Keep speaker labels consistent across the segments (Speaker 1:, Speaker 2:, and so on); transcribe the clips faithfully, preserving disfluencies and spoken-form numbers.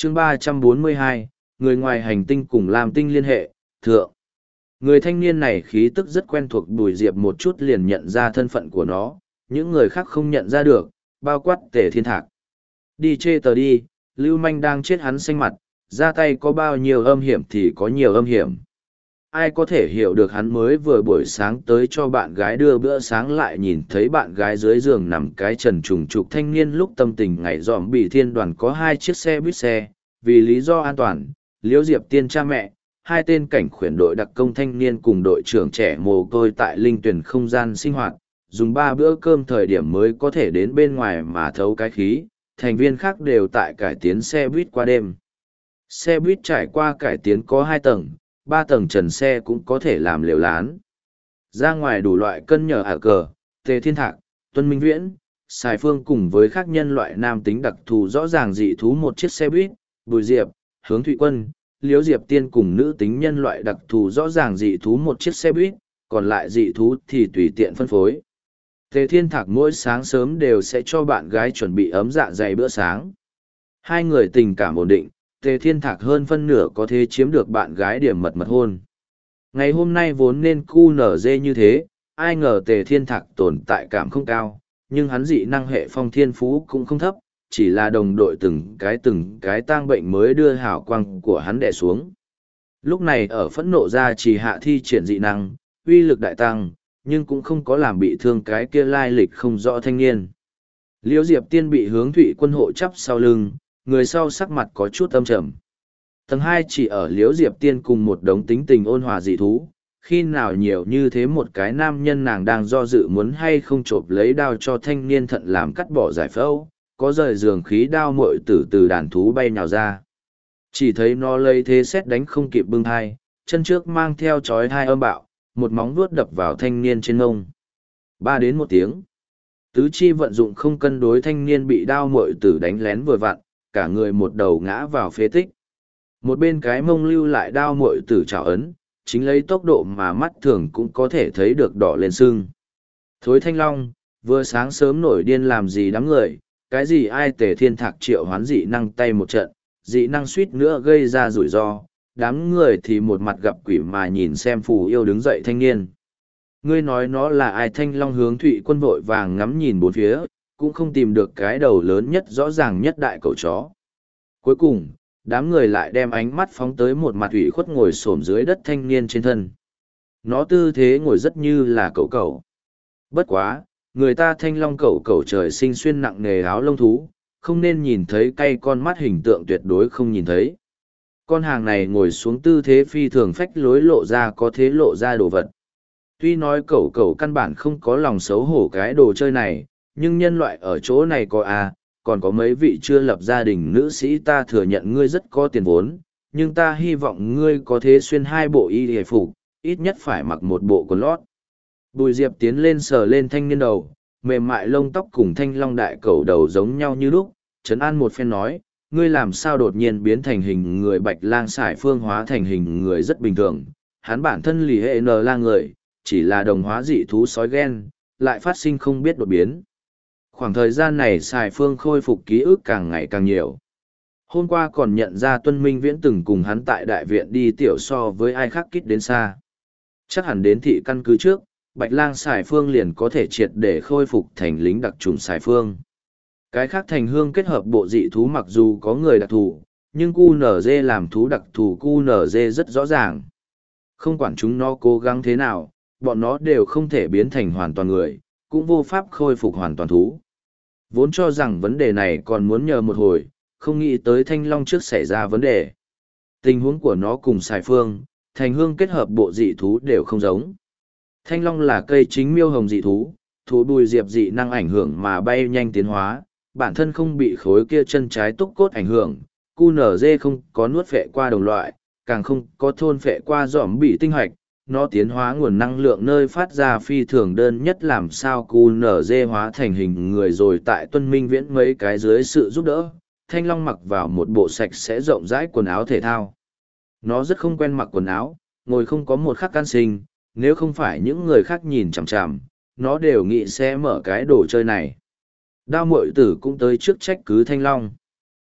Speaker 1: chương ba trăm bốn mươi hai, người ngoài hành tinh cùng làm tinh liên hệ, thượng. Người thanh niên này khí tức rất quen thuộc, Bùi Diệp một chút liền nhận ra thân phận của nó, những người khác không nhận ra được, bao quát Tề Thiên Thạc. Đi chê tờ đi, Lưu Manh đang chết hắn xanh mặt, ra tay có bao nhiêu âm hiểm thì có nhiều âm hiểm. Ai có thể hiểu được hắn mới vừa buổi sáng tới cho bạn gái đưa bữa sáng lại nhìn thấy bạn gái dưới giường nằm cái trần trùng trục thanh niên lúc tâm tình ngày dòm bị thiên đoàn có hai chiếc xe buýt xe, vì lý do an toàn, Liễu Diệp Tiên cha mẹ, hai tên cảnh khuyển đội đặc công thanh niên cùng đội trưởng trẻ mồ côi tại linh tuyển không gian sinh hoạt, dùng ba bữa cơm thời điểm mới có thể đến bên ngoài mà thấu cái khí, thành viên khác đều tại cải tiến xe buýt qua đêm. Xe buýt trải qua cải tiến có hai tầng, ba tầng trần xe cũng có thể làm lều lán. Ra ngoài đủ loại cân nhờ ả cờ, Tề Thiên Thạc, Tuân Minh Viễn, Sài Phương cùng với các nhân loại nam tính đặc thù rõ ràng dị thú một chiếc xe buýt, Bùi Diệp, Hướng Thụy Quân, Liễu Diệp Tiên cùng nữ tính nhân loại đặc thù rõ ràng dị thú một chiếc xe buýt, còn lại dị thú thì tùy tiện phân phối. Tề Thiên Thạc mỗi sáng sớm đều sẽ cho bạn gái chuẩn bị ấm dạ dày bữa sáng. Hai người tình cảm ổn định, Tề Thiên Thạc hơn phân nửa có thể chiếm được bạn gái điểm mật mật hôn. Ngày hôm nay vốn nên cu nở dê như thế, ai ngờ Tề Thiên Thạc tồn tại cảm không cao, nhưng hắn dị năng hệ phong thiên phú cũng không thấp, chỉ là đồng đội từng cái từng cái tang bệnh mới đưa hào quang của hắn đè xuống. Lúc này ở phẫn nộ ra chỉ hạ thi triển dị năng, uy lực đại tăng, nhưng cũng không có làm bị thương cái kia lai lịch không rõ thanh niên. Liễu Diệp Tiên bị Hướng Thụy Quân hộ chắp sau lưng, người sau sắc mặt có chút âm trầm. Tầng hai chỉ ở Liễu Diệp Tiên cùng một đống tính tình ôn hòa dị thú, khi nào nhiều như thế một cái nam nhân nàng đang do dự muốn hay không chộp lấy đao cho thanh niên thận làm cắt bỏ giải phẫu, có rời giường khí đao muội tử từ đàn thú bay nhào ra. Chỉ thấy nó lấy thế xét đánh không kịp bưng hai, chân trước mang theo chói hai âm bạo, một móng vuốt đập vào thanh niên trên ngông. Ba đến một tiếng. Tứ chi vận dụng không cân đối, thanh niên bị đao muội tử đánh lén vừa vặn, cả người một đầu ngã vào phế tích. Một bên cái mông lưu lại đao muội tử trảo ấn, chính lấy tốc độ mà mắt thường cũng có thể thấy được đỏ lên sưng. Thối Thanh Long, vừa sáng sớm nổi điên làm gì đám người, cái gì ai Tề Thiên Thạc triệu hoán dị năng tay một trận, dị năng suýt nữa gây ra rủi ro, đám người thì một mặt gặp quỷ mà nhìn xem phù yêu đứng dậy thanh niên. Ngươi nói nó là ai? Thanh Long Hướng Thụy Quân vội vàng ngắm nhìn bốn phía, cũng không tìm được cái đầu lớn nhất rõ ràng nhất đại cẩu chó. Cuối cùng, đám người lại đem ánh mắt phóng tới một mặt ủy khuất ngồi xổm dưới đất thanh niên trên thân. Nó tư thế ngồi rất như là cẩu cẩu. Bất quá, người ta Thanh Long cẩu cẩu trời sinh xuyên nặng nề áo lông thú, không nên nhìn thấy cay con mắt hình tượng tuyệt đối không nhìn thấy. Con hàng này ngồi xuống tư thế phi thường phách lối lộ ra có thế lộ ra đồ vật. Tuy nói cẩu cẩu căn bản không có lòng xấu hổ cái đồ chơi này, nhưng nhân loại ở chỗ này có à, còn có mấy vị chưa lập gia đình nữ sĩ, ta thừa nhận ngươi rất có tiền vốn, nhưng ta hy vọng ngươi có thể xuyên hai bộ y hề phục, ít nhất phải mặc một bộ quần lót. Bùi Diệp tiến lên sờ lên thanh niên đầu, mềm mại lông tóc cùng Thanh Long đại cẩu đầu giống nhau như lúc, trấn an một phen nói, ngươi làm sao đột nhiên biến thành hình người? Bạch Lang Sải Phương hóa thành hình người rất bình thường, hắn bản thân lì hệ n là người, chỉ là đồng hóa dị thú sói ghen, lại phát sinh không biết đột biến. Khoảng thời gian này Sải Phương khôi phục ký ức càng ngày càng nhiều. Hôm qua còn nhận ra Tuân Minh Viễn từng cùng hắn tại đại viện đi tiểu so với ai khác kít đến xa. Chắc hẳn đến thị căn cứ trước, Bạch Lang Sải Phương liền có thể triệt để khôi phục thành lính đặc trùng Sải Phương. Cái khác thành hương kết hợp bộ dị thú mặc dù có người đặc thù, nhưng cu nở dê làm thú đặc thù cu nở dê rất rõ ràng. Không quản chúng nó cố gắng thế nào, bọn nó đều không thể biến thành hoàn toàn người, cũng vô pháp khôi phục hoàn toàn thú. Vốn cho rằng vấn đề này còn muốn nhờ một hồi, không nghĩ tới Thanh Long trước xảy ra vấn đề. Tình huống của nó cùng Sải Phương, thành hương kết hợp bộ dị thú đều không giống. Thanh Long là cây chính miêu hồng dị thú, thú Bùi Diệp dị năng ảnh hưởng mà bay nhanh tiến hóa, bản thân không bị khối kia chân trái túc cốt ảnh hưởng, cu nở dê không có nuốt phệ qua đồng loại, càng không có thôn phệ qua giỏm bị tinh hoạch, nó tiến hóa nguồn năng lượng nơi phát ra phi thường đơn nhất, làm sao cu nở dê hóa thành hình người rồi tại Tuân Minh Viễn mấy cái dưới sự giúp đỡ, Thanh Long mặc vào một bộ sạch sẽ rộng rãi quần áo thể thao. Nó rất không quen mặc quần áo, ngồi không có một khắc can sinh, nếu không phải những người khác nhìn chằm chằm, nó đều nghĩ sẽ mở cái đồ chơi này. Đao muội tử cũng tới trước trách cứ Thanh Long.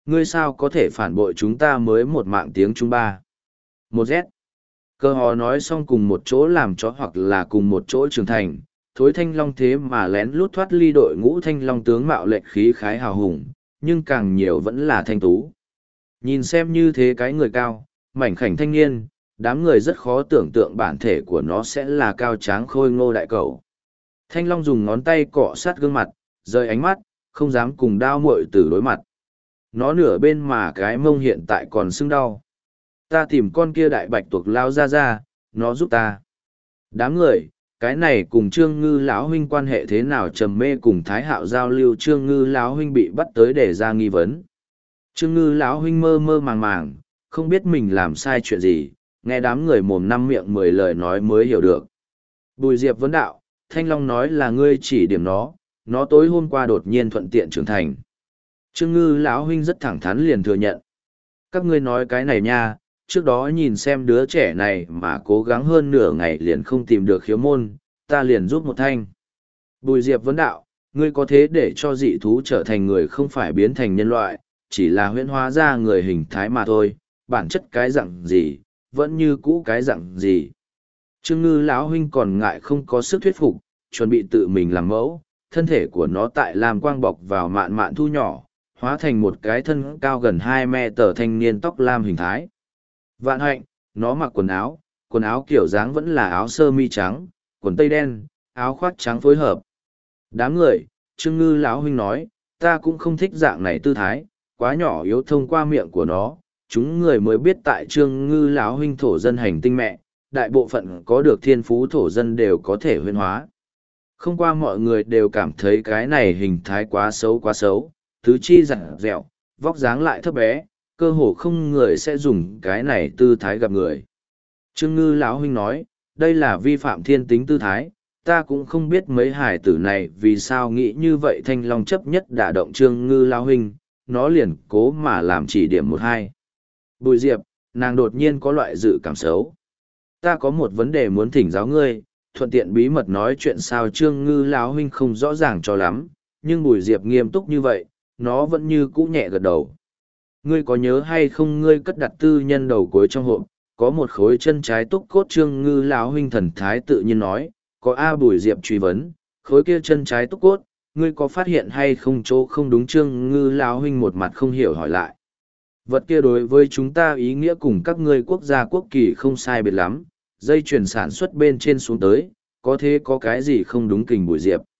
Speaker 1: Ngươi sao có thể phản bội chúng ta mới một mạng tiếng Trung ba. Một Z. Cơ hò nói xong cùng một chỗ làm chó hoặc là cùng một chỗ trưởng thành, thối thanh long thế mà lén lút thoát ly đội ngũ thanh long tướng mạo lệnh khí khái hào hùng, nhưng càng nhiều vẫn là thanh tú. Nhìn xem như thế cái người cao, mảnh khảnh thanh niên, đám người rất khó tưởng tượng bản thể của nó sẽ là cao tráng khôi ngô đại cầu. Thanh long dùng ngón tay cọ sát gương mặt, rời ánh mắt, không dám cùng đao muội tử đối mặt. Nó nửa bên mà cái mông hiện tại còn sưng đau. Ta tìm con kia đại bạch tuộc lao ra ra, nó giúp ta. Đám người, cái này cùng Trương Ngư lão huynh quan hệ thế nào trầm mê cùng Thái Hạo giao lưu, Trương Ngư lão huynh bị bắt tới để ra nghi vấn. Trương Ngư lão huynh mơ mơ màng màng, không biết mình làm sai chuyện gì, nghe đám người mồm năm miệng mười lời nói mới hiểu được. Bùi Diệp vấn đạo, Thanh Long nói là ngươi chỉ điểm nó, nó tối hôm qua đột nhiên thuận tiện trưởng thành. Trương Ngư lão huynh rất thẳng thắn liền thừa nhận. Các ngươi nói cái này nha, trước đó nhìn xem đứa trẻ này mà cố gắng hơn nửa ngày liền không tìm được khiếu môn, ta liền giúp một thanh. Bùi Diệp vấn đạo, ngươi có thế để cho dị thú trở thành người không phải biến thành nhân loại, chỉ là huyễn hóa ra người hình thái mà thôi, bản chất cái dạng gì, vẫn như cũ cái dạng gì. Trương Ngư lão huynh còn ngại không có sức thuyết phục, chuẩn bị tự mình làm mẫu, thân thể của nó tại làm quang bọc vào mạn mạn thu nhỏ, hóa thành một cái thân cao gần hai mét tờ thanh niên tóc lam hình thái. Vạn hạnh, nó mặc quần áo, quần áo kiểu dáng vẫn là áo sơ mi trắng, quần tây đen, áo khoác trắng phối hợp. Đám người, Trương Ngư lão huynh nói, ta cũng không thích dạng này tư thái, quá nhỏ yếu thông qua miệng của nó, chúng người mới biết tại Trương Ngư lão huynh thổ dân hành tinh mẹ, đại bộ phận có được thiên phú thổ dân đều có thể huyên hóa. Không qua mọi người đều cảm thấy cái này hình thái quá xấu quá xấu, tứ chi dặn dẹo, vóc dáng lại thấp bé, cơ hồ không người sẽ dùng cái này tư thái gặp người. Trương Ngư lão huynh nói, đây là vi phạm thiên tính tư thái, ta cũng không biết mấy hải tử này vì sao nghĩ như vậy. Thanh Long chấp nhất đả động Trương Ngư lão huynh, nó liền cố mà làm chỉ điểm một hai. Bùi Diệp, nàng đột nhiên có loại dự cảm xấu. Ta có một vấn đề muốn thỉnh giáo ngươi, thuận tiện bí mật nói chuyện sao. Trương Ngư lão huynh không rõ ràng cho lắm, nhưng Bùi Diệp nghiêm túc như vậy, nó vẫn như cũ nhẹ gật đầu. Ngươi có nhớ hay không, ngươi cất đặt tư nhân đầu cuối trong hộp, có một khối chân trái túc cốt. Trương Ngư lão huynh thần thái tự nhiên nói, có. A. Bùi Diệp truy vấn, khối kia chân trái túc cốt, ngươi có phát hiện hay không chỗ không đúng? Trương Ngư lão huynh một mặt không hiểu hỏi lại. Vật kia đối với chúng ta ý nghĩa cùng các ngươi quốc gia quốc kỳ không sai biệt lắm, dây chuyển sản xuất bên trên xuống tới, có thế có cái gì không đúng? Kình Bùi Diệp.